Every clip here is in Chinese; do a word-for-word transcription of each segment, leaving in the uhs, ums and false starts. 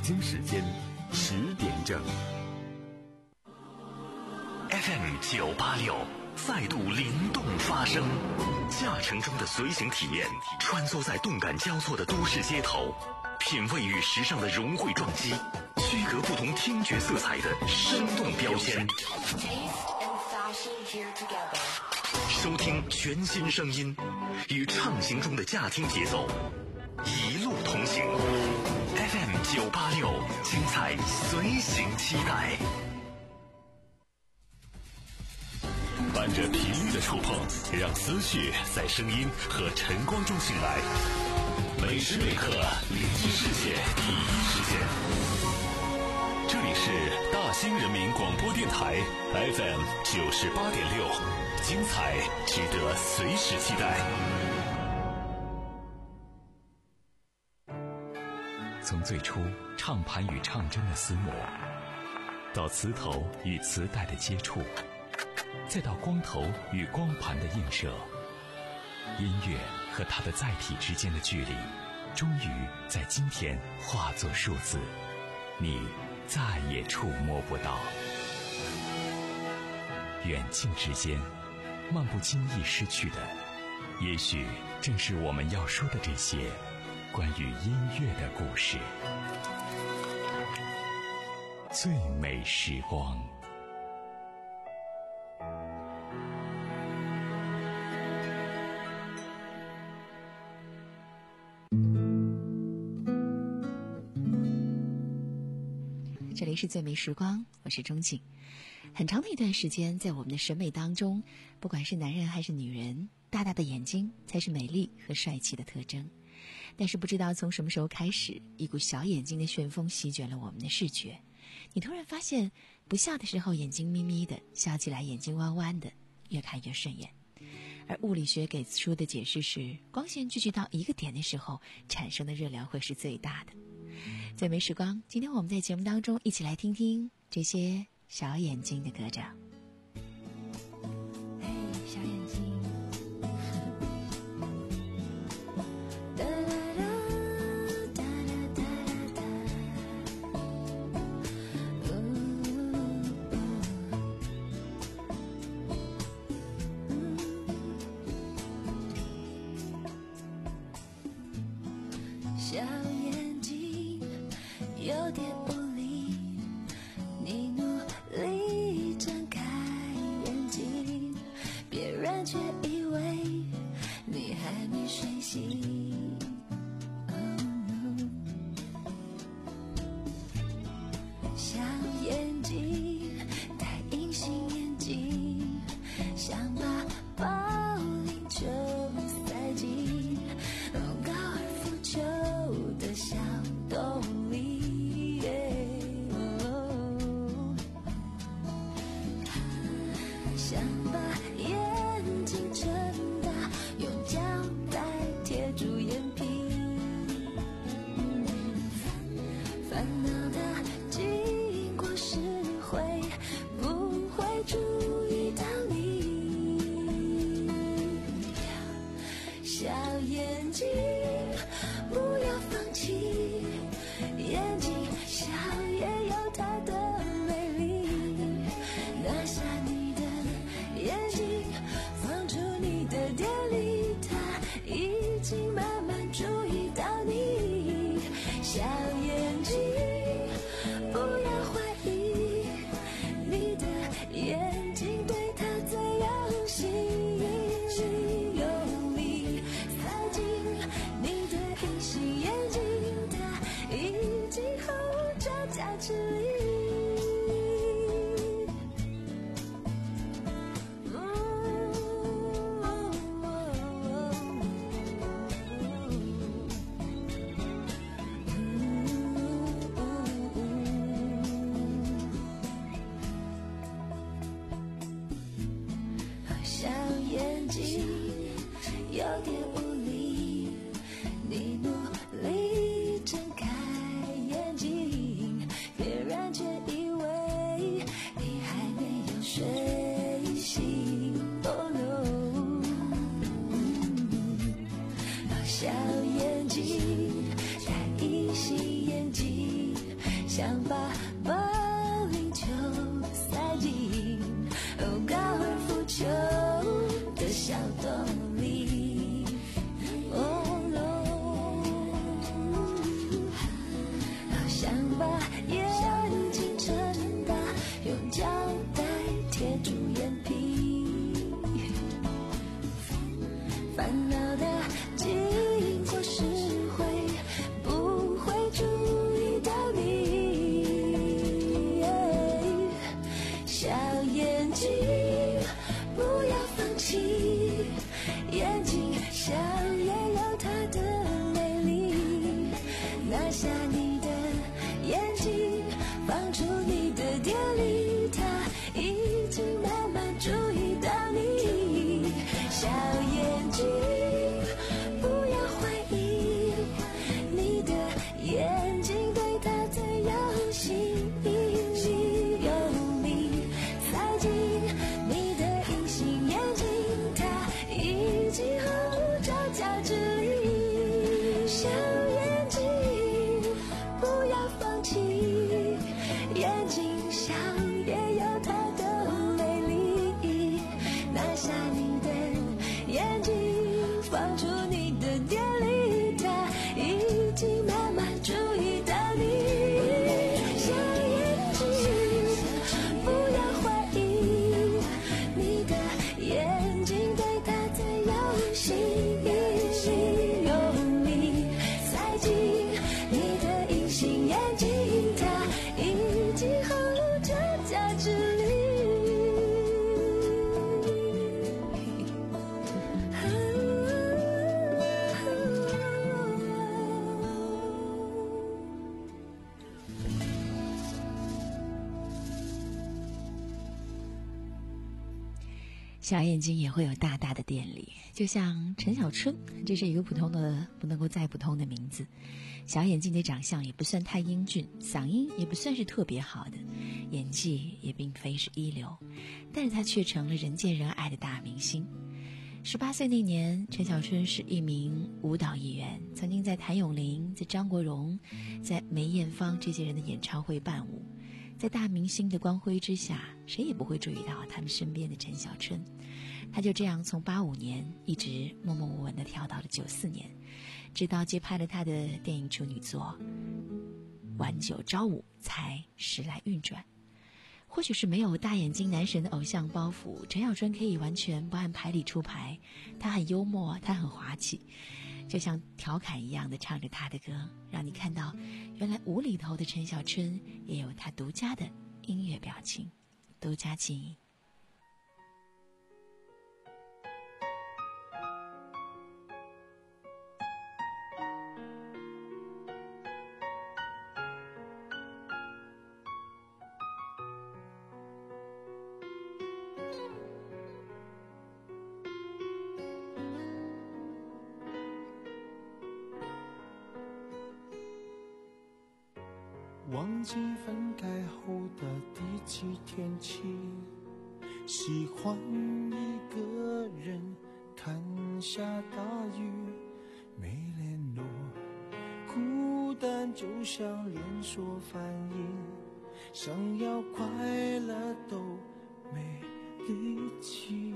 京时间十点整。 F M 九八六再度灵动发声，驾乘中的随行体验，穿梭在动感交错的都市街头，品味与时尚的融汇撞击，区隔不同听觉色彩的生动标签。收听全新声音，与畅行中的驾听节奏，一路同行。F M 九八六，精彩随行期待。伴着频率的触碰，让思绪在声音和晨光中醒来。每时每刻，聆听世界第一时间。这里是大兴人民广播电台 F M 九十八点六，精彩值得随时期待。 从最初唱盘与唱针的厮磨，到磁头与磁带的接触，再到光头与光盘的映射，音乐和它的载体之间的距离，终于在今天化作数字，你再也触摸不到。远近之间，漫不经意失去的，也许正是我们要说的这些关于音乐的故事。最美时光。 这里是最美时光，我是钟静。很长的一段时间，在我们的审美当中，不管是男人还是女人，大大的眼睛才是美丽和帅气的特征。但是不知道从什么时候开始，一股小眼睛的旋风席卷了我们的视觉。你突然发现，不笑的时候眼睛眯眯的，笑起来眼睛弯弯的，越看越顺眼。而物理学给出的解释是，光线聚集到一个点的时候，产生的热量会是最大的。最美时光，今天我们在节目当中一起来听听这些小眼睛的歌掌。 嘿，小眼睛，哒哒哒哒哒哒哒，小眼睛有点无力，你努力睁开眼睛，别人却以为你还没睡醒。Oh no， 小眼睛戴隐形眼镜，想把保龄球塞进高尔夫球的小洞里。想把眼睛撑大，用胶带贴住眼皮，烦恼它经过时会不会注意到你？小眼睛不要放弃，眼睛小也有它的美丽，拿下你眼睛，放出你的电力，它已经慢慢注意到你。小眼睛，不要怀疑，你的眼睛对它最有吸引力，用力塞进你的隐形眼睛，它已经后照加持力。有点无力，你努力睁开眼睛，别人却以想把保龄球塞进哦高尔夫球的小洞里。哦，好想把眼睛撑大，用胶带贴住眼皮，烦恼的经过时会不会注意到你？小眼睛不要放弃，眼睛小也有它的美丽，拿下你的眼睛，放出你的电力，它已经慢慢注意到你。小眼睛不要怀疑，你的眼睛对它最有吸引力，用力塞进你的隐形眼镜，它已经毫无招架之力。小眼睛不要放弃，眼睛小也有它的美丽，拿下你的眼睛，放出你的电力，它已经慢慢注意到你。小眼睛不要怀疑，你的眼睛对它最有吸引力，用力塞进你的隐形眼镜，它已经毫无招架之力。 小眼睛也会有大大的电力，就像陈小春，这是一个普通的不能够再普通的名字。小眼睛的长相也不算太英俊，嗓音也不算是特别好的，演技也并非是一流，但是他却成了人见人爱的大明星。十八岁那年，陈小春是一名舞蹈艺员，曾经在谭咏麟、在张国荣、在梅艳芳这些人的演唱会伴舞。在大明星的光辉之下，谁也不会注意到他们身边的陈小春。他就这样从八五年一直默默无闻地跳到了九四年，直到接拍了他的电影处女作《晚九朝五》才时来运转。或许是没有大眼睛男神的偶像包袱，陈小春可以完全不按牌理出牌，他很幽默，他很滑稽，就像调侃一样的唱着他的歌，让你看到原来舞里头的陈小春也有他独家的音乐表情，独家记忆。 忘记分开后的第几天起，喜欢一个人看下大雨，没联络，孤单就像连锁反应，想要快乐都没力气，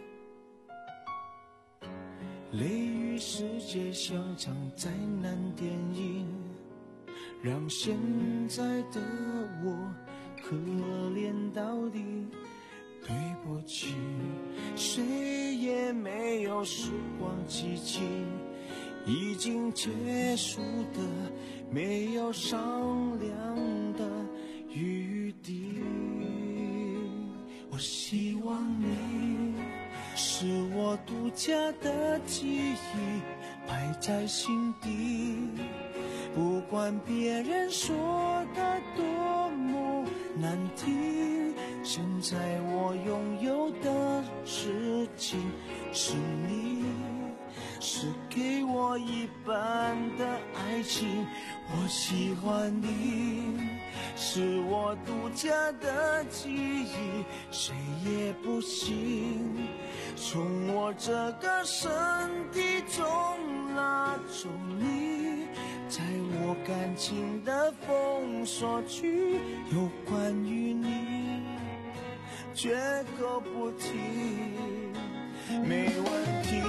雷雨世界像场灾难电影，让现在的我可怜到底。对不起，谁也没有时光机器，已经结束的没有商量的余地。我希望你是我独家的记忆，摆在心底，不管别人说的多么难听，现在我拥有的事情是你，是给我一半的爱情。我喜欢你，是我独家的记忆，谁也不行从我这个身体中拿走你。 在我感情的封锁区，有关于你绝口不提，没问题。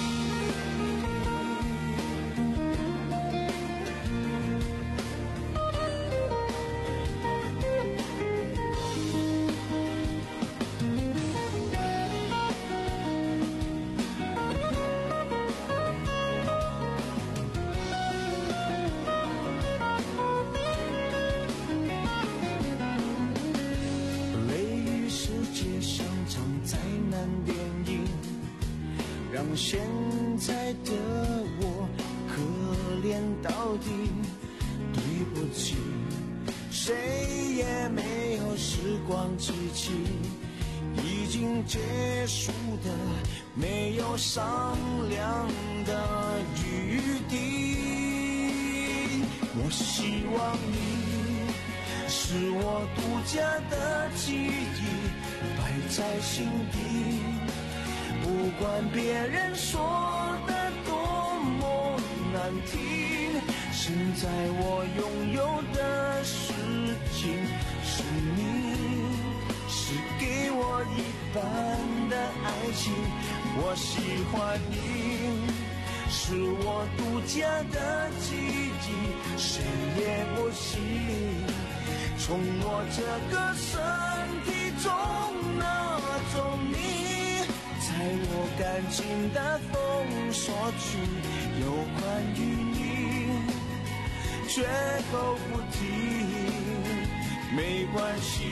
让现在的我可怜到底，对不起，谁也没有时光机器，已经结束的没有商量的余地。我希望你是我独家的记忆，摆在心底，不管别人说的多么难听，现在我拥有的事情是你，是给我一半的爱情。我喜欢你，是我独家的记忆，谁也不行从我这个身体中拿走你。在我感情的封锁区，有关于你绝口不提，没关系。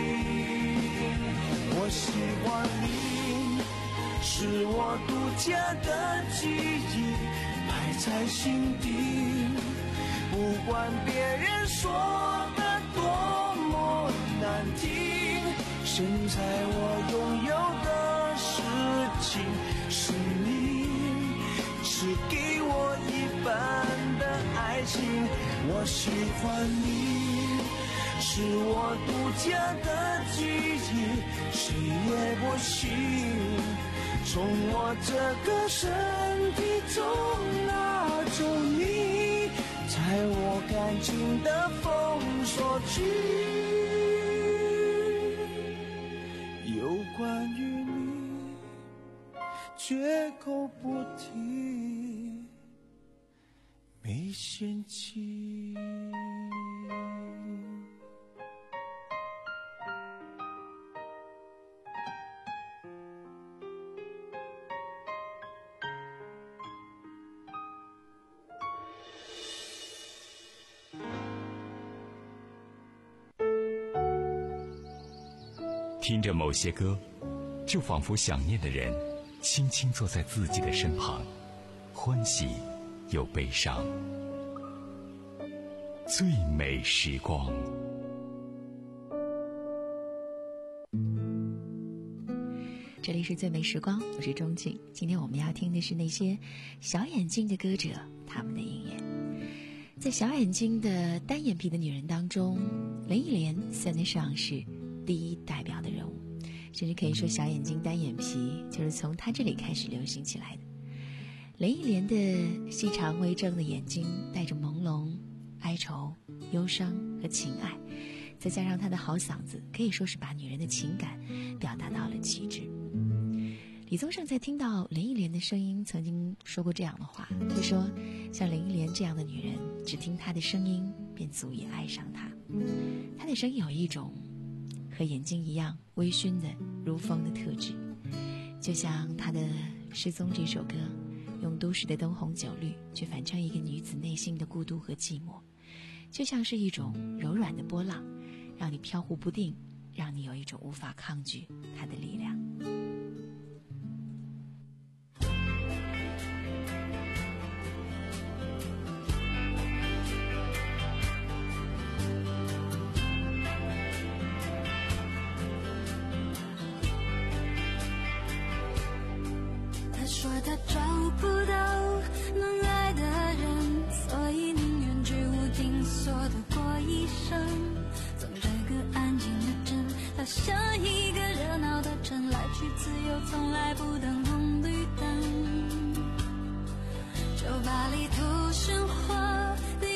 我喜欢你，是我独家的记忆，摆在心底，不管别人说的多么难听，现在我拥有的事情是你，是给我一半的爱情。我喜欢你，是我独家的记忆，谁也不行从我这个身体中拿走你。在我感情的封锁区，有关于你绝口不提，没嫌弃。 听着某些歌，就仿佛想念的人轻轻坐在自己的身旁，欢喜又悲伤。最美时光。 这里是最美时光，我是钟静。今天我们要听的是那些小眼睛的歌者他们的音乐。在小眼睛的单眼皮的女人当中，林忆莲算得上是第一代表的人物，甚至可以说小眼睛单眼皮就是从她这里开始流行起来的。林忆莲的细长微睁的眼睛带着朦胧、哀愁、忧伤和情爱，再加上她的好嗓子，可以说是把女人的情感表达到了极致。李宗盛在听到林忆莲的声音曾经说过这样的话，他说像林忆莲这样的女人，只听她的声音便足以爱上她。她的声音有一种和眼睛一样微醺的如风的特质，就像她的《失踪》这首歌，用都市的灯红酒绿去反唱一个女子内心的孤独和寂寞，就像是一种柔软的波浪，让你飘忽不定，让你有一种无法抗拒它的力量。 他说他找不到能爱的人，所以宁愿居无定所的过一生。从这个安静的镇到下一个热闹的城，来去自由，从来不等红绿灯。酒吧里头喧哗的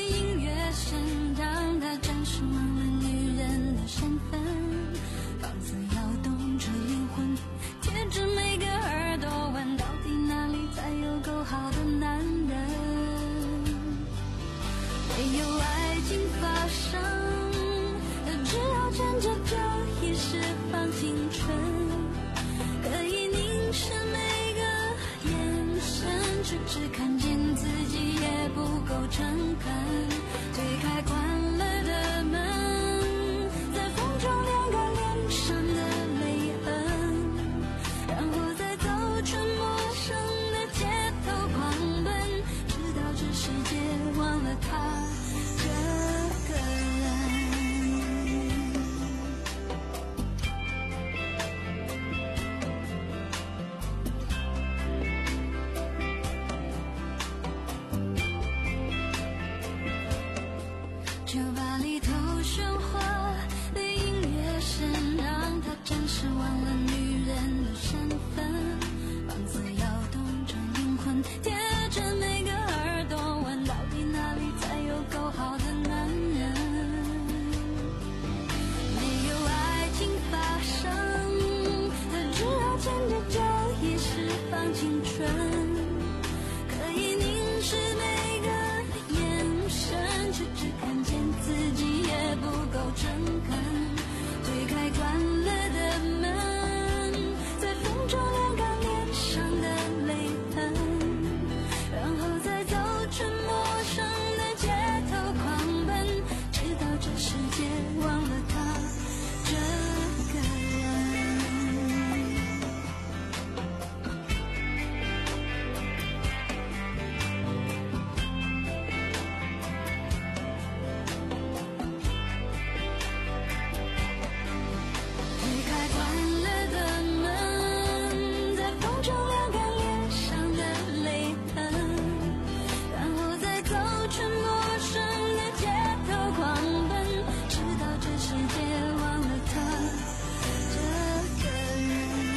界，忘了他这个人。推开关了的门，在风中晾干脸上的泪痕，然后再走出陌生的街头狂奔，直到这世界忘了他这个人。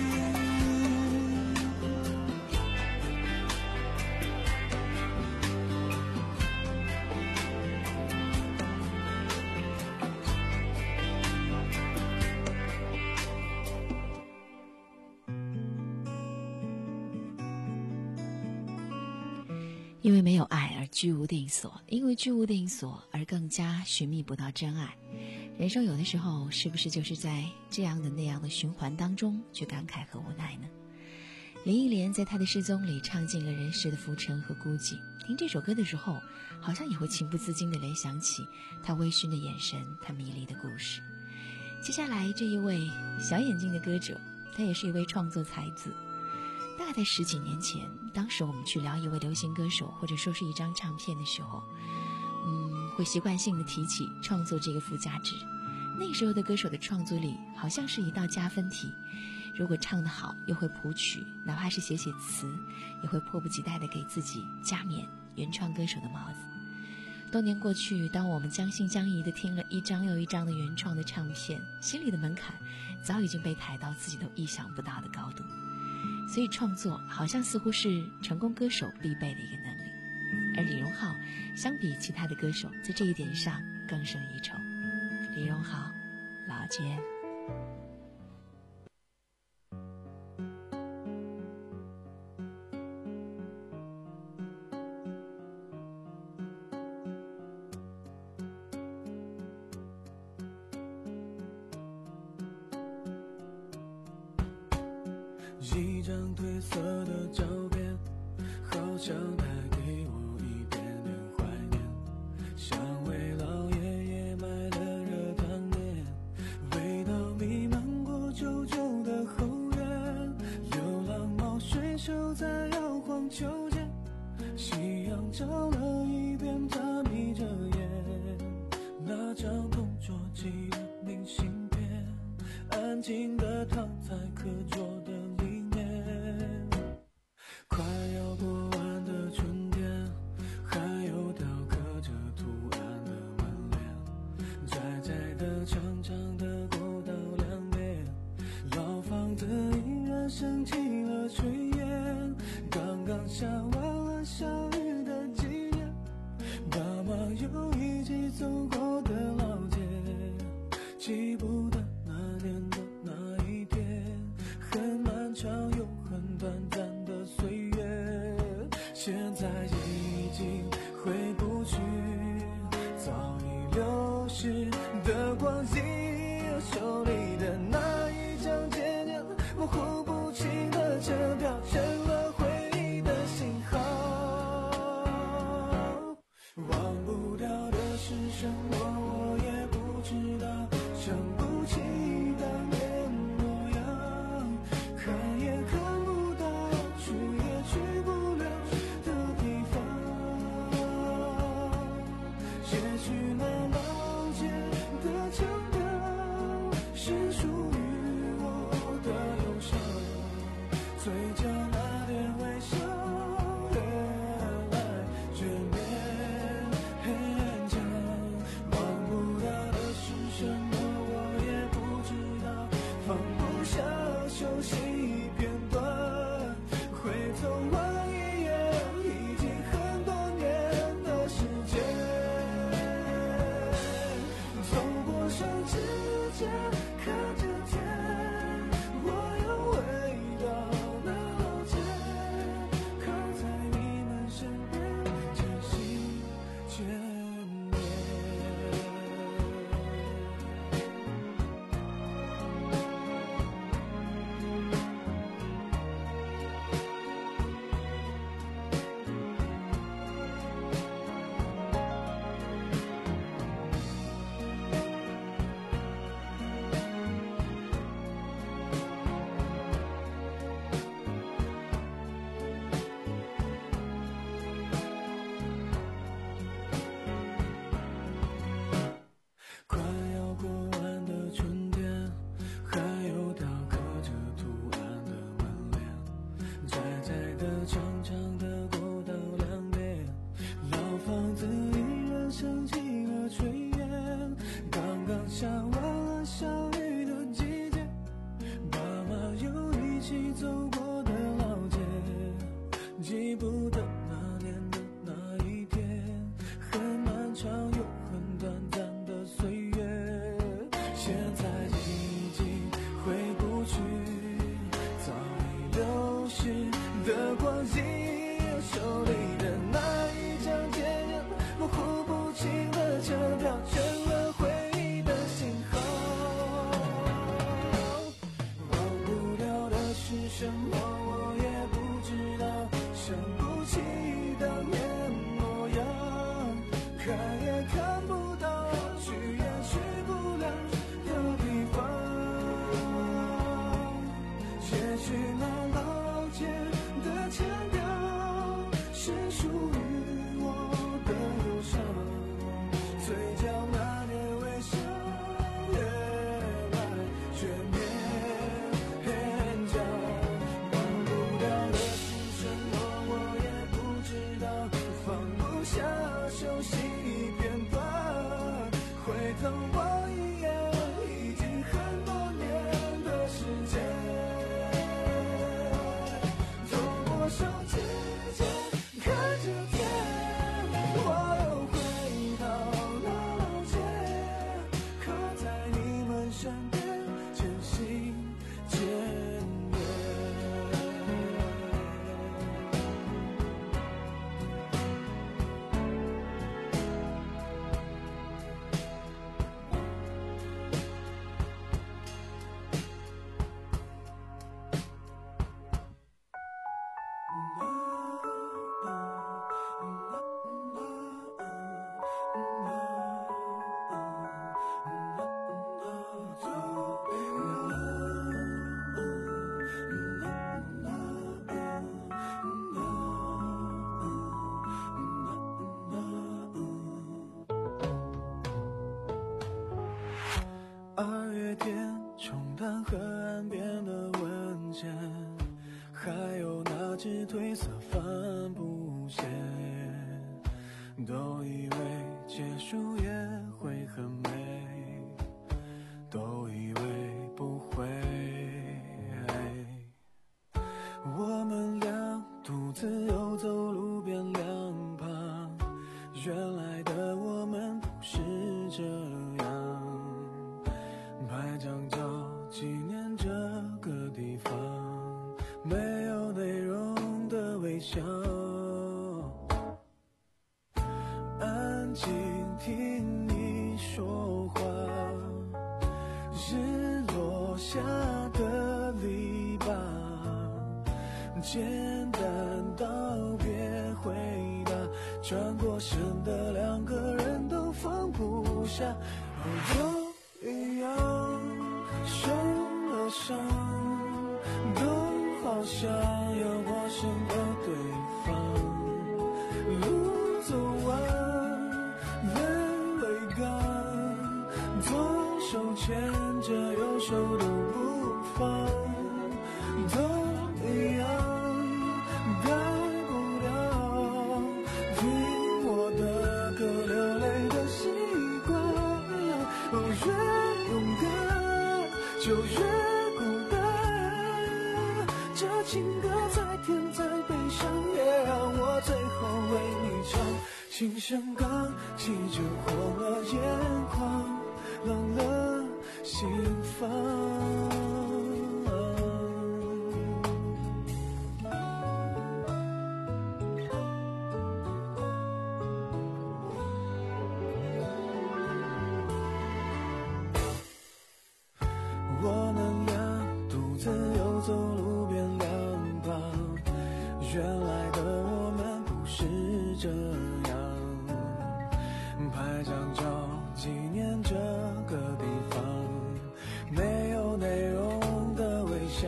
因为没有爱而居无定所，因为居无定所而更加寻觅不到真爱。人生有的时候是不是就是在这样的那样的循环当中去感慨和无奈呢？林忆莲在她的失踪里唱尽了人世的浮沉和孤寂，听这首歌的时候好像也会情不自禁地联想起她微醺的眼神，她迷离的故事。接下来这一位小眼睛的歌者，他也是一位创作才子。大概在十几年前，当时我们去聊一位流行歌手或者说是一张唱片的时候，嗯，会习惯性的提起创作这个附加值。那时候的歌手的创作力好像是一道加分题，如果唱得好又会谱曲，哪怕是写写词，也会迫不及待地给自己加冕原创歌手的帽子。多年过去，当我们将信将疑地听了一张又一张的原创的唱片，心里的门槛早已经被抬到自己都意想不到的高度。所以创作好像似乎是成功歌手必备的一个能力，而李荣浩相比其他的歌手在这一点上更胜一筹。李荣浩，老街。 一张褪色的照片，好像带给我一点点怀念，像为老爷爷买的热汤面，味道弥漫过旧旧的后院，流浪猫睡熟在摇晃秋千，夕阳照了一遍，它眯着眼，那张同桌寄的明信片，安静地躺在课桌的里面，快要过完的春天，还有条刻着图案的门帘，窄窄的长长的过道两边，老房子依然升起了炊烟，刚刚下完了小雨的季节，爸妈又一起走过的老街，记不得那年的那一天，很漫长又很短暂的岁月，现在已经回不去，早已流逝的光阴，手里的那一张渐渐模糊不清的车票，成了回忆的信号，忘不掉的是什么我也不知道，想不起当年模样，看也看不到，去也去不了的地方，也许那老街的腔调是和我一样，已经很多年的时间。透过手指间看着天，我又回到了老街，刻在你们身边，渐行渐远。二月天冲淡河岸边的温泉，还有那只褪色帆布鞋，都以为结束也会很美，都以为不会。我们俩独自游走路边两旁，原来的我们不是这样，拍张照纪念这个地方，没有内容的微笑，安静听你说话，日落下的篱笆，简单道别回答，转过身的两个人都放不下，哦都一样受了伤，都好像要陌生的对方，路走完泪未干，左手牵着右手都不放，都一样改不了听我的歌流泪的习惯，哦越勇敢就越孤单，这情歌再甜再悲伤，也让我最后为你唱。琴声刚起就红了眼眶，冷了心房。我们俩独自游走路边两旁，原来的我们不是这样，拍张照纪念这个地方，没有内容的微笑，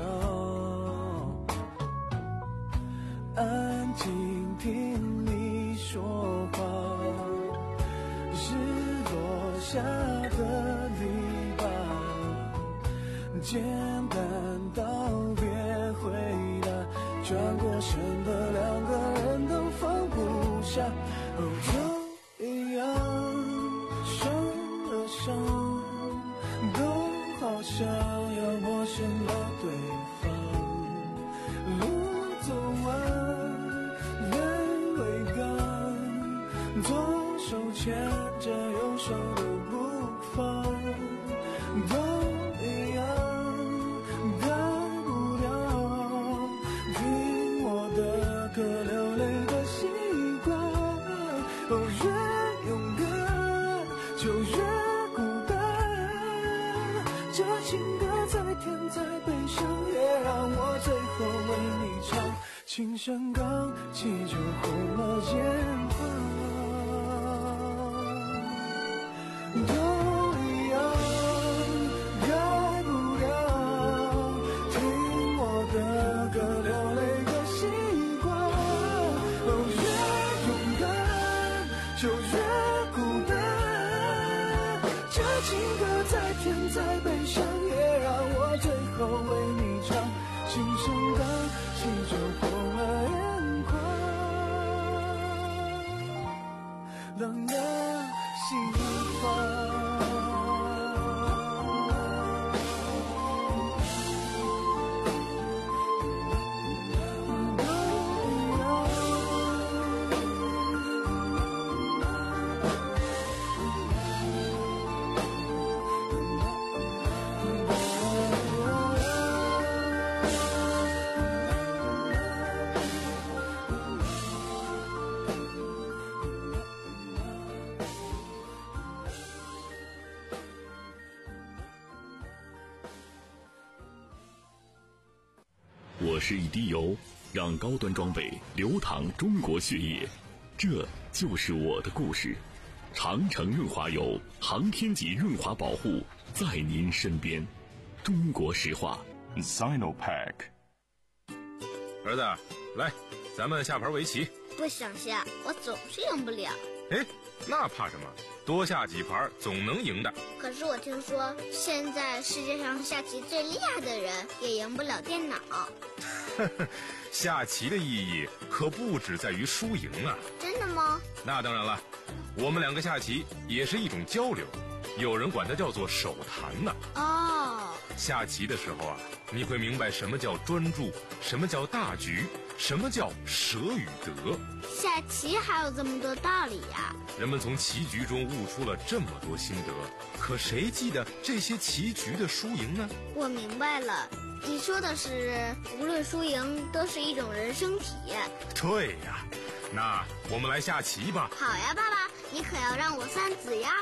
安静听你说话，日落下的篱笆，简单道别回答，转过身的两个人都放不下，哦都一样受了伤，都好像要陌生的对方，路走完泪未干，左手牵着右手都不放，都一样改不了听我的歌流泪的习惯，哦越勇敢就越孤单，这情歌再甜再悲伤，也让我最后为你唱。琴声刚起就红了眼眶，都一样改不了听我的歌流泪的习惯，哦越勇敢就越孤单，这情歌再甜再悲伤，也让我最后为你唱。琴声刚起就红了眼眶，冷了心房。 我是一滴油，让高端装备流淌中国血液，这就是我的故事。长城润滑油，航天级润滑保护，在您身边。中国石化 Sinopack。 儿子，来，咱们下盘围棋。 不想下，我总是赢不了。 哎，那怕什么？多下几盘总能赢的。 可是我听说，现在世界上下棋最厉害的人也赢不了电脑。 下棋的意义可不只在于输赢啊。 真的吗？ 那当然了，我们两个下棋也是一种交流，有人管它叫做手谈呢。 哦， 下棋的时候啊，你会明白什么叫专注，什么叫大局，什么叫舍与得。 下棋还有这么多道理呀！ 人们从棋局中悟出了这么多心得，可谁记得这些棋局的输赢呢？ 我明白了，你说的是无论输赢都是一种人生体验。 对呀，那我们来下棋吧。 好呀，爸爸，你可要让我三子呀。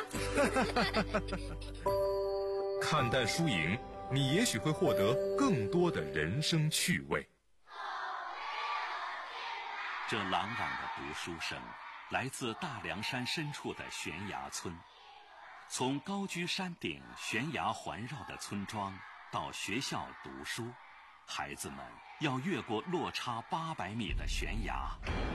看淡输赢，你也许会获得更多的人生趣味。 这朗朗的读书声来自大凉山深处的悬崖村。从高居山顶悬崖环绕的村庄到学校读书，孩子们要越过落差八百米的悬崖，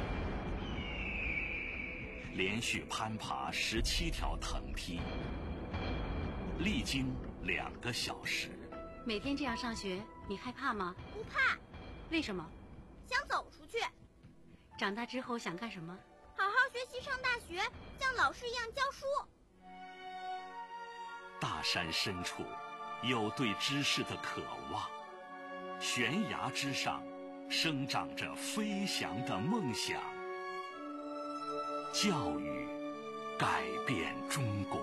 连续攀爬十七条藤梯，历经两个小时。 每天这样上学，你害怕吗？ 不怕。 为什么？ 想走出去。 长大之后想干什么？ 好好学习，上大学，像老师一样教书。 大山深处有对知识的渴望，悬崖之上生长着飞翔的梦想。教育改变中国。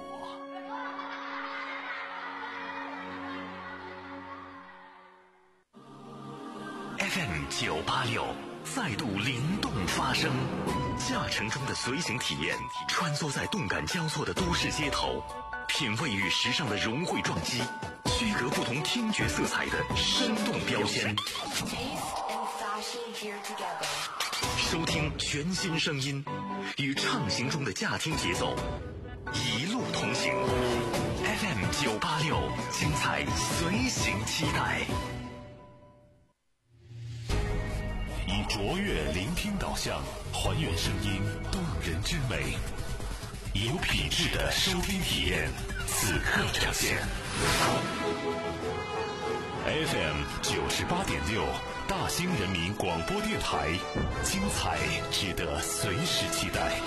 F M 九八六再度灵动发声，驾乘中的随行体验，穿梭在动感交错的都市街头，品味与时尚的融汇撞击，区隔不同听觉色彩的生动标签。收听全新声音，与畅行中的驾听节奏，一路同行。F M 九八六，精彩随行期待。以卓越聆听导向，还原声音动人之美，有品质的收听体验，此刻呈现。F M 九十八点六，大兴人民广播电台，精彩值得随时期待。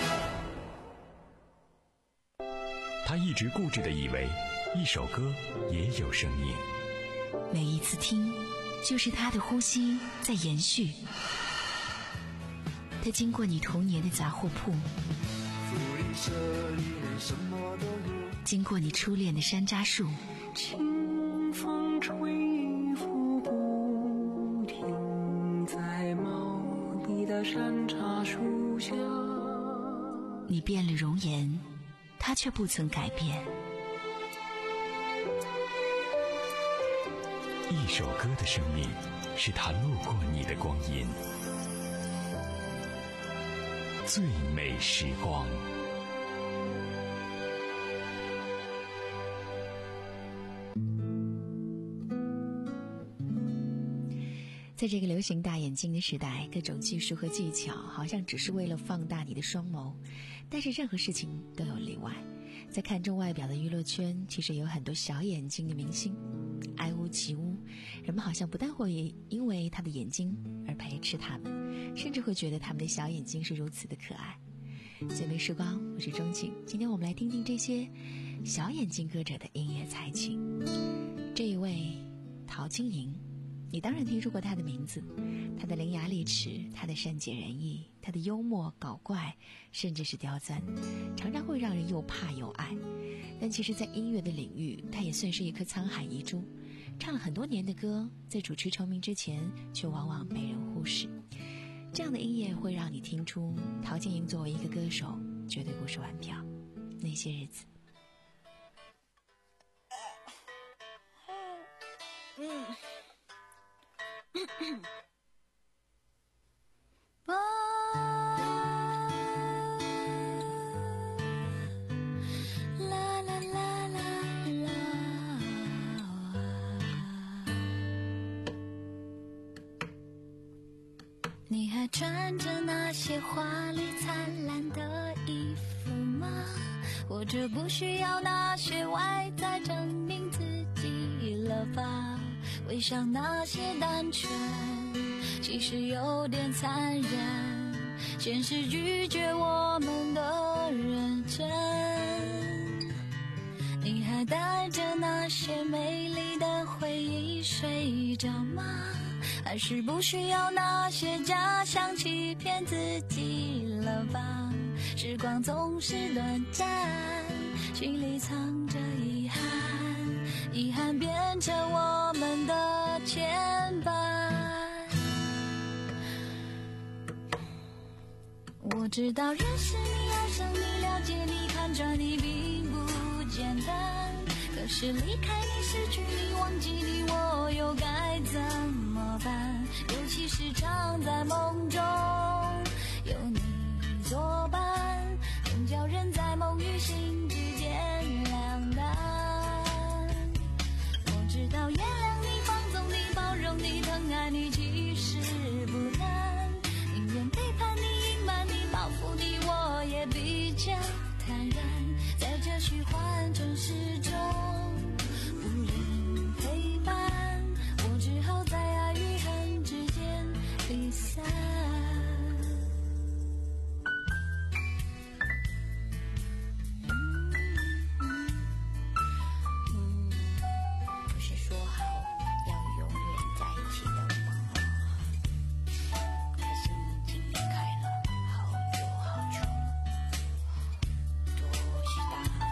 他一直固执地以为，一首歌也有生命。 每一次听，就是他的呼吸在延续。他经过你童年的杂货铺，经过你初恋的山楂树， 清风吹拂不停在茂密的山茶树下。 你变了容颜，他却不曾改变。 一首歌的生命，是他路过你的光阴。最美时光。 在这个流行大眼睛的时代，各种技术和技巧好像只是为了放大你的双眸，但是任何事情都有例外。在看重外表的娱乐圈，其实有很多小眼睛的明星，爱屋及乌，人们好像不但会因为他的眼睛而排斥他们，甚至会觉得他们的小眼睛是如此的可爱。最美时光，我是钟景，今天我们来听听这些小眼睛歌者的音乐才情。这一位陶晶莹，你当然听说过她的名字，她的伶牙俐齿，她的善解人意，她的幽默搞怪，甚至是刁钻，常常会让人又怕又爱。但其实在音乐的领域，她也算是一颗沧海遗珠，唱了很多年的歌，在主持成名之前却往往被人忽视。这样的音乐会让你听出陶晶莹作为一个歌手绝对不是玩票。那些日子， 嗯你还穿着那些华丽灿烂的衣服吗？或者不需要那些外在证明自己了吧？回想那些单纯，其实有点残忍，现实拒绝我们的认真。你还带着那些美丽的回忆睡着吗？还是不需要那些假象欺骗自己了吧？时光总是短暂，心里藏着遗憾，遗憾变成我们的牵绊。我知道认识你、爱上你、了解你、看穿你并不简单，可是离开你、失去你、忘记你，我又该怎么办？尤其是常在梦中有你作伴，总叫人在梦与醒之间两难。我知道原谅你、放纵你、包容你、疼爱你其实不难，宁愿背叛你、隐瞒你、报复你，我也比较坦然。在这虚幻城市中无人陪伴，我只好在爱与恨之间离散。不是说好要永远在一起的吗？可是你已经离开了好久好久，多是大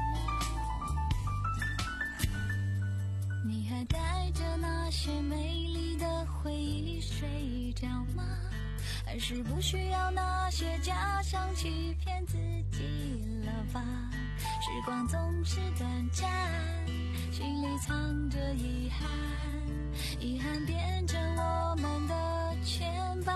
梦。你还带着那些美丽的回忆睡着吗？还是不需要那些假象欺骗自己了吧？时光总是短暂，心里藏着遗憾，遗憾变成我们的牵绊。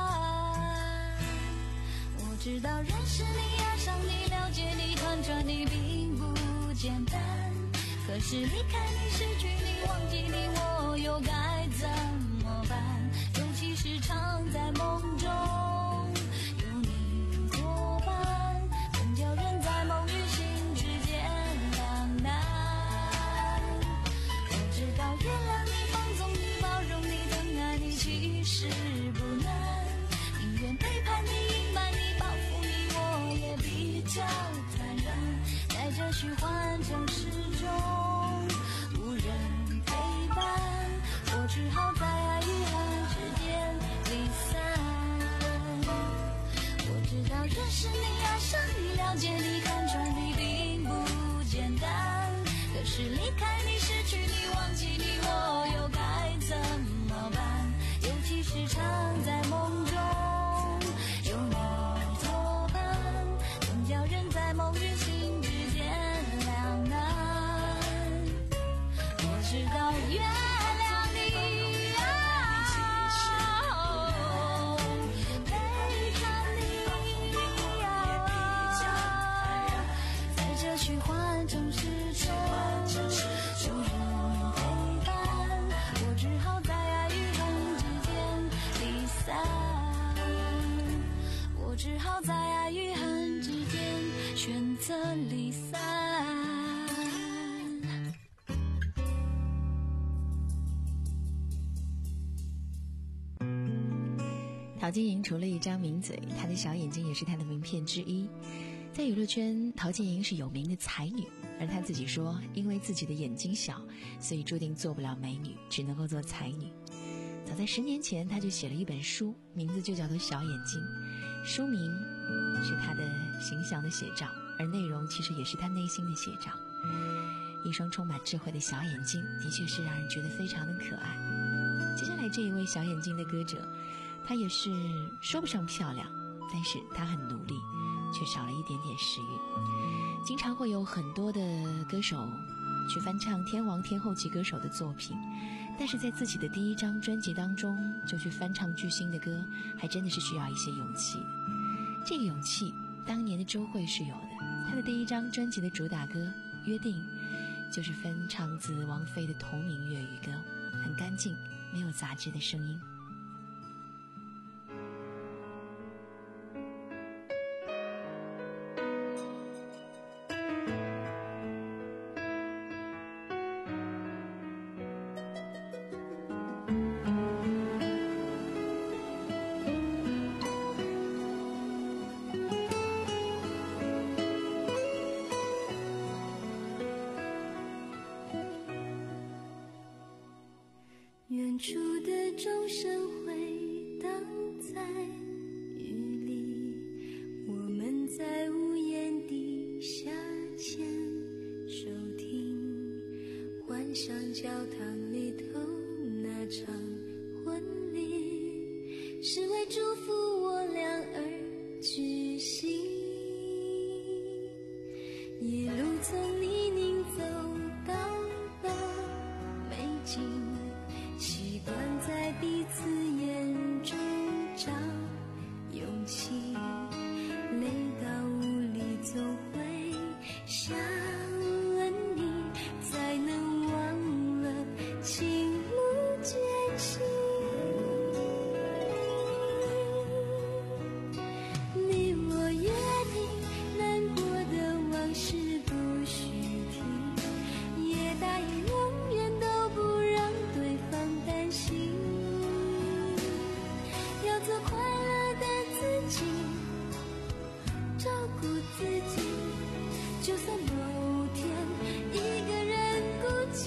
我知道认识你、爱上你、了解你、看穿你并不简单，可是离开你、失去你、忘记你，我又该怎么办？尤其是常在梦中有你作伴，总叫人在梦与醒之间两难。我知道原谅你、放纵你、包容你、疼爱你其实不难，宁愿背叛你、隐瞒你、报复你，我也比较坦然。在这虚幻城市中无人陪伴，我只好在爱与恨之间离散。我知道认识你、爱上你、了解你、看穿你并不简单，可是离开你、失去你、忘记你，我又该怎么办？尤其是常在梦中有你作伴，总叫人在梦与醒之间两难。我知道原谅你啊，陪伴你啊，在这虚幻城市中无人陪伴，我只好在爱与恨之间离散。我只好在爱与恨之间选择离散。 陶晶莹除了一张名嘴，她的小眼睛也是她的名片之一。在娱乐圈，陶晶莹是有名的才女，而她自己说，因为自己的眼睛小，所以注定做不了美女，只能够做才女。早在十年前，她就写了一本书，名字就叫做《小眼睛》，书名是她的形象的写照，而内容其实也是她内心的写照。一双充满智慧的小眼睛，的确是让人觉得非常的可爱。接下来这一位小眼睛的歌者，她也是说不上漂亮，但是她很努力，却少了一点点食欲。经常会有很多的歌手去翻唱天王天后级歌手的作品，但是在自己的第一张专辑当中就去翻唱巨星的歌，还真的是需要一些勇气。这个勇气当年的周蕙是有的，她的第一张专辑的主打歌《约定》就是翻唱自王菲的同名粤语歌，很干净，没有杂质的声音。 远处的钟声回荡在雨里，我们在屋檐底下牵手听，幻想教堂里头那场婚礼是为祝福我俩而举行，一路从泥泞走到了美景，习惯在彼此眼中找勇气，累到无力总会想问你，才能忘了情路艰辛。你我约定难过的往事不许提，也答应永远都不让对方担心，要做快乐的自己，照顾自己，就算某天一个人孤寂。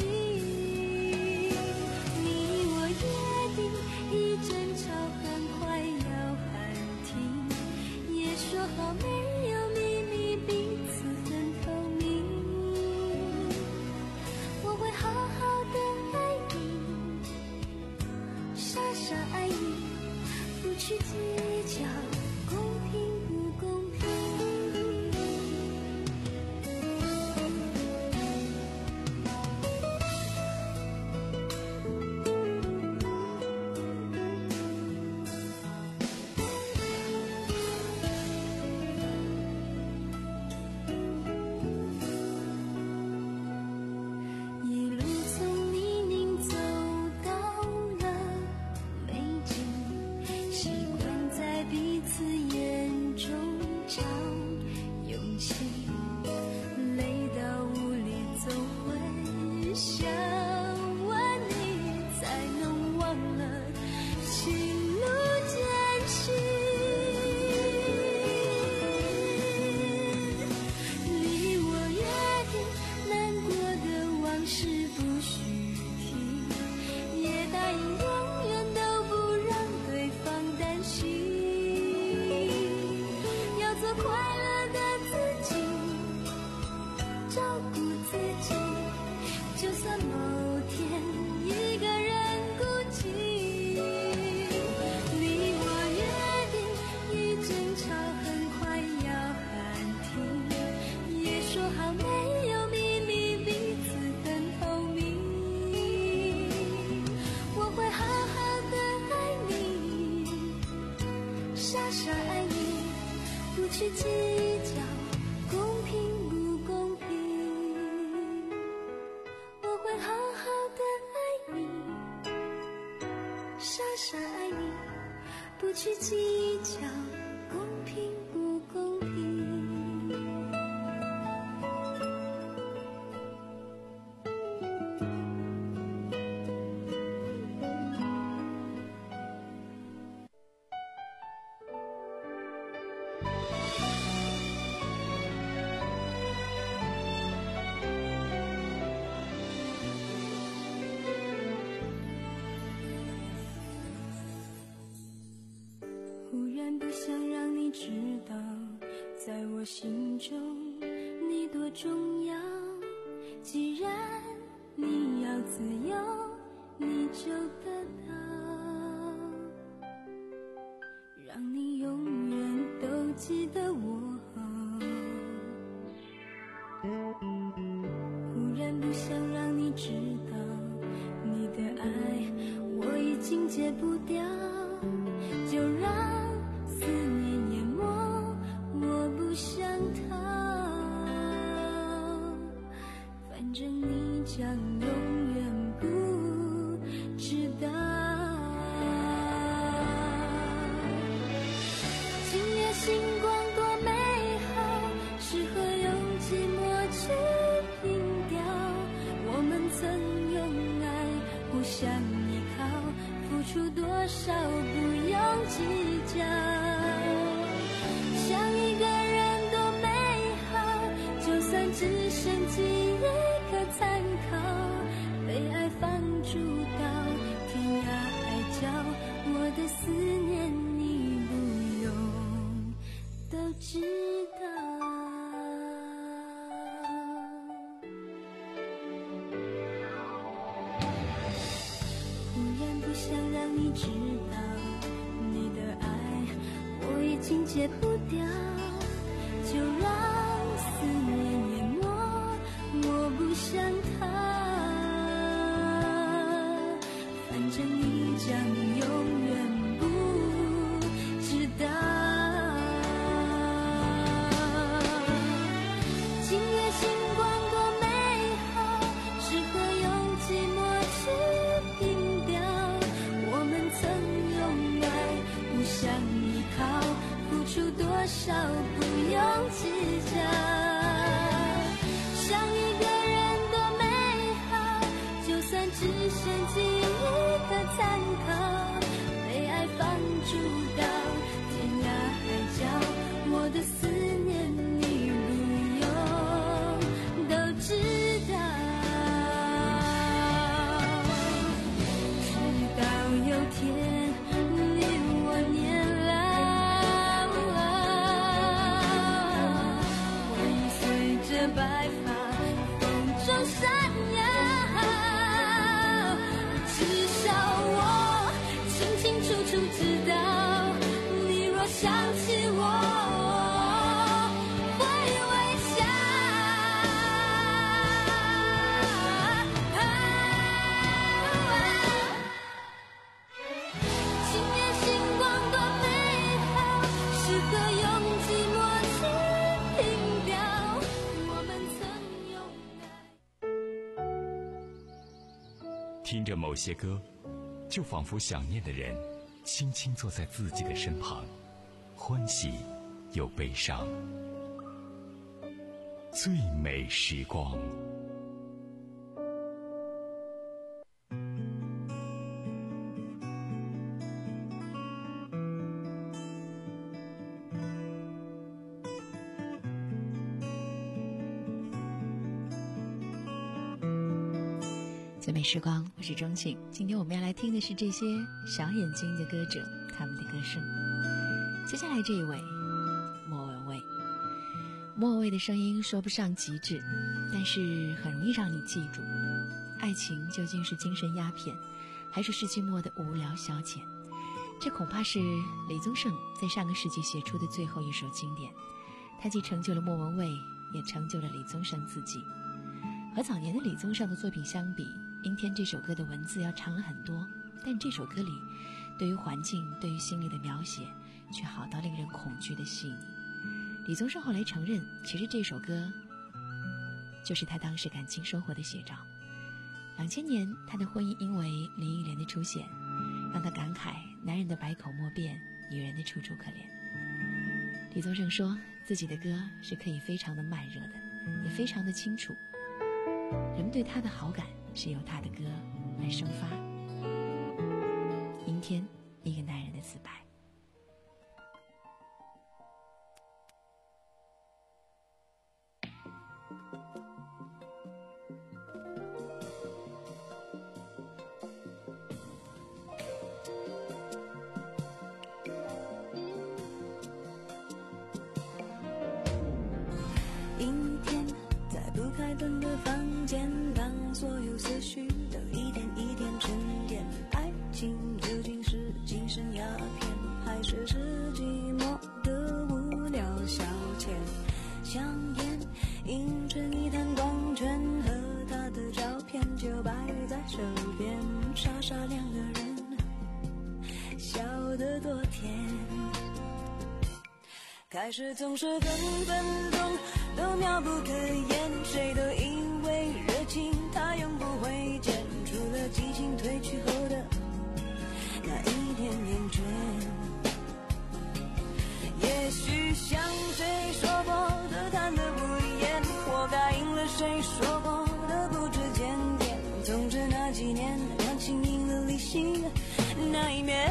你我约定一争吵很快要喊停，也说好没有秘密，彼此很透明，我会好好的爱你，傻傻爱你，不去计较公平不公平。一路从泥泞走到了美景，习惯在彼此眼中找勇气，累到无力总会想问你，才能忘了情路艰辛。你我约定难过的往事不许提，也答应永远都不让对方担心，要做快乐的自己，照顾自己，就算某天一个人孤寂。你我约定一争吵很快要喊停，也说好没有秘密，彼此很透明，我会好好的爱你，傻傻爱你，不去计较公平不公平，我会好好的爱你，傻傻爱你，不去计较公平不公平。忽然不想让你知道，在我心中你多重要。既然你要自由，你就得到，让你永远都记得我。忽然不想不掉，就让思念淹没，我不想逃，反正你将永远不知道。今夜星光多美好，适合用寂寞去拼掉。我们曾用爱互相依靠，付出多少不用计较。想一个人多美好，就算只剩记忆可参考，被爱放逐到天涯海角，我的思念你不用都知道。忽然不想让你知道，你的爱我已经戒不掉，就让思念淹没，我不想逃，反正你将永远不知道。今夜星光多美好，适合用寂寞去拼掉。我们曾用爱互相依靠，付出多少不用计较。想一个人多美好，就算只剩记忆可参考，被爱放逐到天涯海角，我的思念你不用都知道。直到有天你我年老，会随着白发风中闪耀，至少我清清楚楚知道，你若想起我会微笑。今夜星光多美好，适合用寂寞去拼掉。我们曾用爱。 听着某些歌，就仿佛想念的人轻轻坐在自己的身旁，欢喜又悲伤。最美时光。 最美时光，我是钟庆。今天我们要来听的是这些小眼睛的歌者，他们的歌声。接下来这一位，莫文蔚。莫文蔚的声音说不上极致，但是很容易让你记住。爱情究竟是精神鸦片，还是世纪末的无聊消遣？这恐怕是李宗盛在上个世纪写出的最后一首经典。它既成就了莫文蔚，也成就了李宗盛自己。和早年的李宗盛的作品相比，阴天这首歌的文字要长了很多，但这首歌里对于环境、对于心理的描写却好到令人恐惧的细腻。李宗盛后来承认，其实这首歌就是他当时感情生活的写照。两千年，他的婚姻因为林忆莲的出现，让他感慨男人的百口莫辩，女人的楚楚可怜。李宗盛说自己的歌是可以非常的慢热的，也非常的清楚，人们对他的好感是由他的歌来生发。阴天，一个男人的自白。 阴天，在不开灯的房间，当所有思绪都一点一点沉淀，爱情究竟是精神鸦片，还是是寂寞的无聊消遣？香烟映成一滩光圈，和他的照片就摆在手边，傻傻两个人笑得多甜。开始总是分分钟都妙不可言，谁都以为热情它永不会减，除了激情褪去后的那一点厌倦。也许像谁说过的谈得不厌，活该应了谁说过的不知检点。总之那几年感情赢了理性那一面。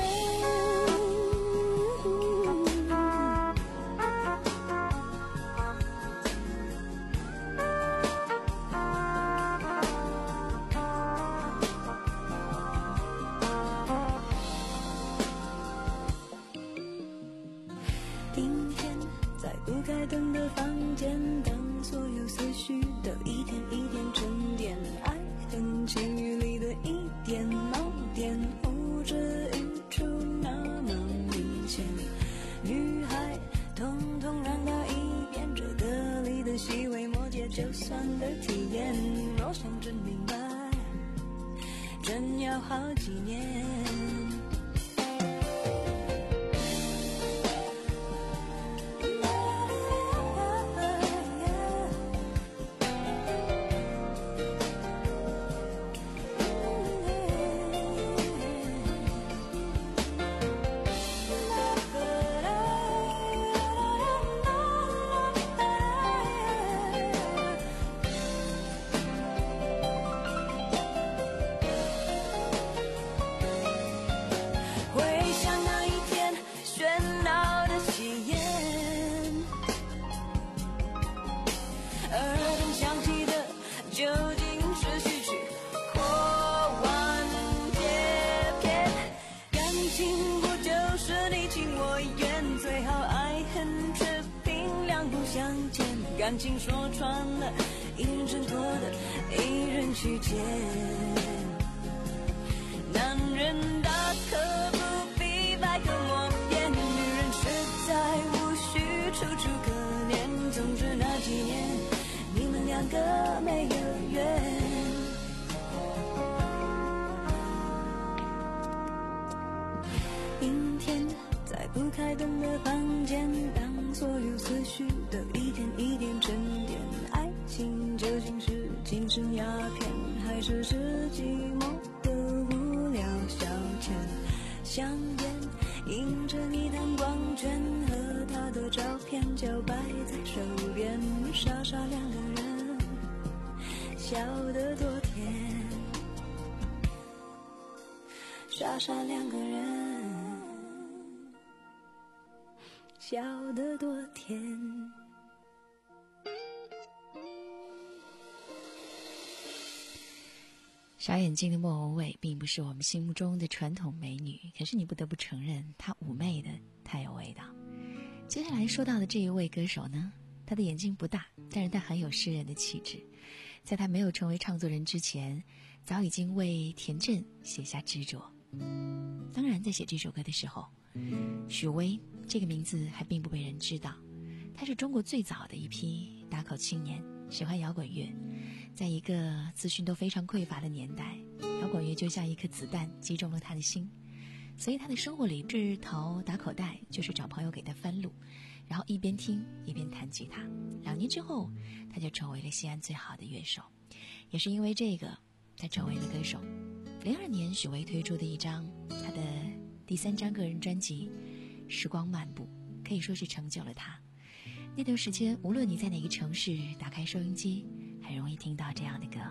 阴天在不开灯的房间，当所有思绪都一点一点沉淀，爱恨情欲里的一点锚点，呼之欲出那么明显。女孩统统让它一遍，这歌里的细微末节就算的体验，若想真明白真要好几年。感情说穿了，一人挣脱的，一人去捡。男人大可不必百口莫辩，女人实在无需楚楚可怜。总之那几年，你们两个没有缘。阴天在不开灯的房间，当所有思绪都一点一点沉淀，爱情究竟是精神鸦片，还是是寂寞的无聊消遣？香烟映着你弹光圈，和他的照片就摆在手边，傻傻两个人笑得多甜，傻傻两个人笑得多甜。 小眼睛的莫文蔚并不是我们心目中的传统美女，可是你不得不承认她妩媚的太有味道。接下来说到的这一位歌手呢，她的眼睛不大，但是她很有诗人的气质。在她没有成为唱作人之前，早已经为田震写下执着。当然在写这首歌的时候，许巍这个名字还并不被人知道。他是中国最早的一批打口青年，喜欢摇滚乐。在一个资讯都非常匮乏的年代，摇滚乐就像一颗子弹击中了他的心，所以他的生活里是淘打口袋，就是找朋友给他翻录，然后一边听一边弹吉他。两年之后，他就成为了西安最好的乐手。也是因为这个，他成为了歌手。零二年，许巍推出的一张他的第三张个人专辑《时光漫步》，可以说是成就了他。那段时间，无论你在哪个城市，打开收音机，很容易听到这样的歌。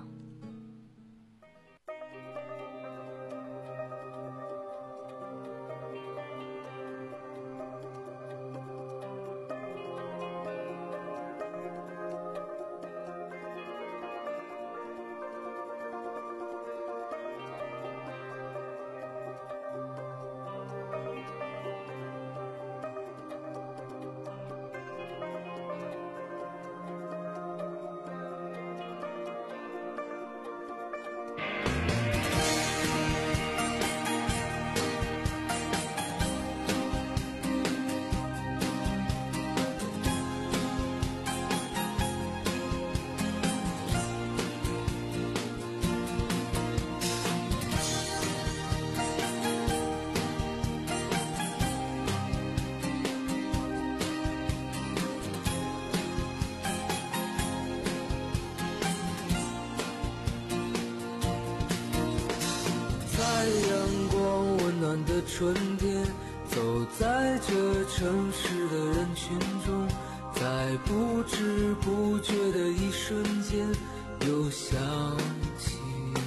暖的春天，走在这城市的人群中，在不知不觉的一瞬间又想起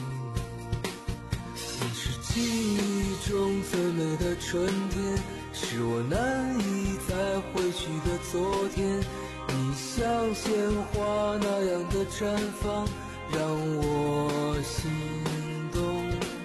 你。你是记忆中最美的春天，是我难以再回去的昨天。你像鲜花那样的绽放，让我心动。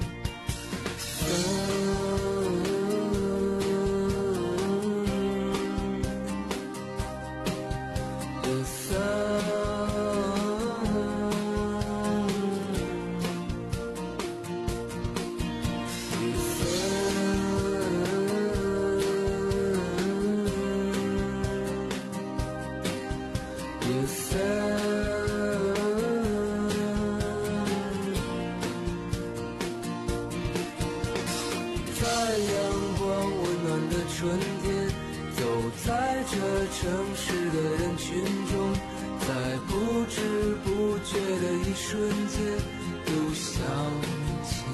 城市的人群中，在不知不觉的一瞬间又想起。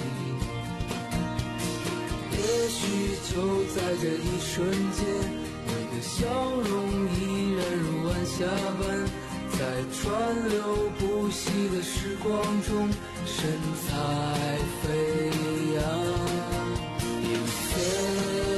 也许就在这一瞬间，你的笑容依然如晚霞般，在川流不息的时光中神采飞扬。You say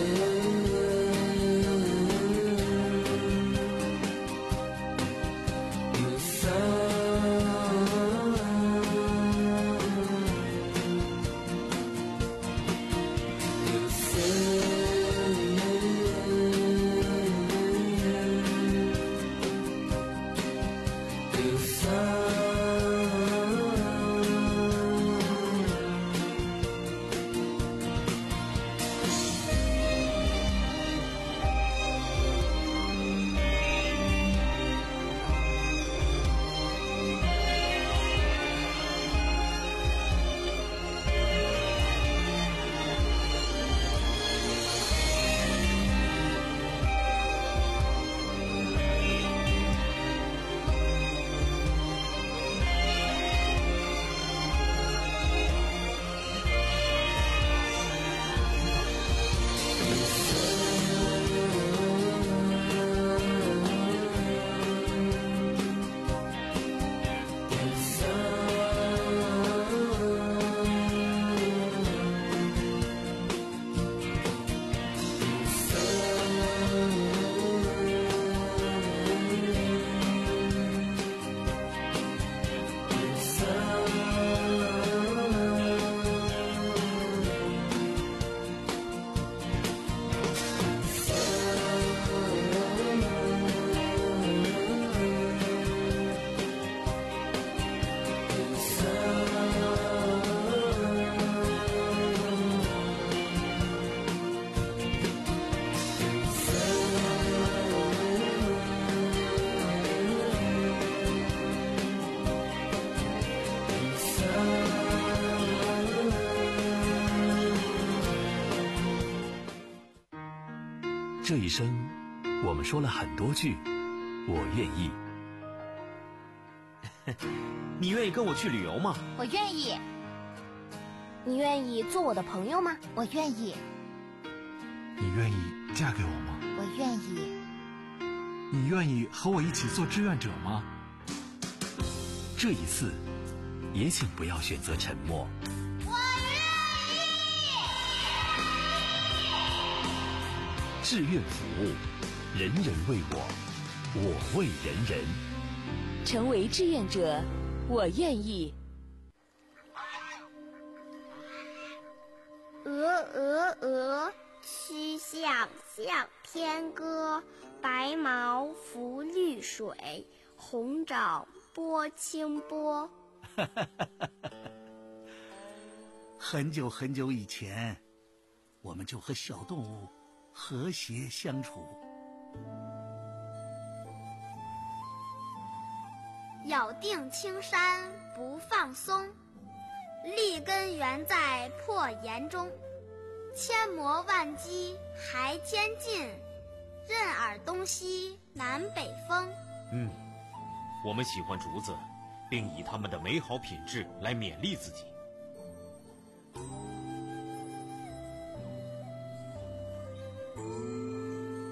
这一生，我们说了很多句我愿意。 你愿意跟我去旅游吗？ 我愿意。你愿意做我的朋友吗？我愿意。 你愿意嫁给我吗？ 我愿意。 你愿意和我一起做志愿者吗？ 这一次，也请不要选择沉默。志愿服务，人人为我，我为人人。 成为志愿者，我愿意。 鹅鹅鹅，曲项向天歌。白毛浮绿水，红掌拨清波。 很久很久以前，我们就和小动物和谐相处。 咬定青山不放松，立根原在破岩中。千磨万击还坚劲，任尔东西南北风。 嗯，我们喜欢竹子，并以它们的美好品质来勉励自己。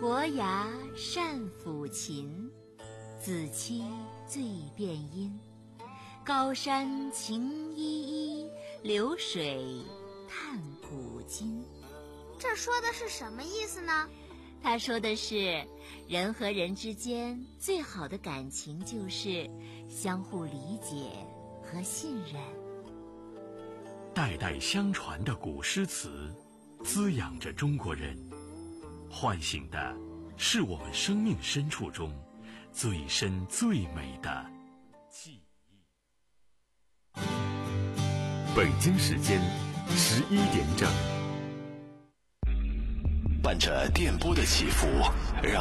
伯牙善抚琴，子期最辩音。高山晴依依，流水叹古今。 这说的是什么意思呢？ 他说的是，人和人之间最好的感情就是相互理解和信任。 代代相传的古诗词，滋养着中国人，唤醒的是我们生命深处中最深最美的记忆。 北京时间十一点整， 伴着电波的起伏，让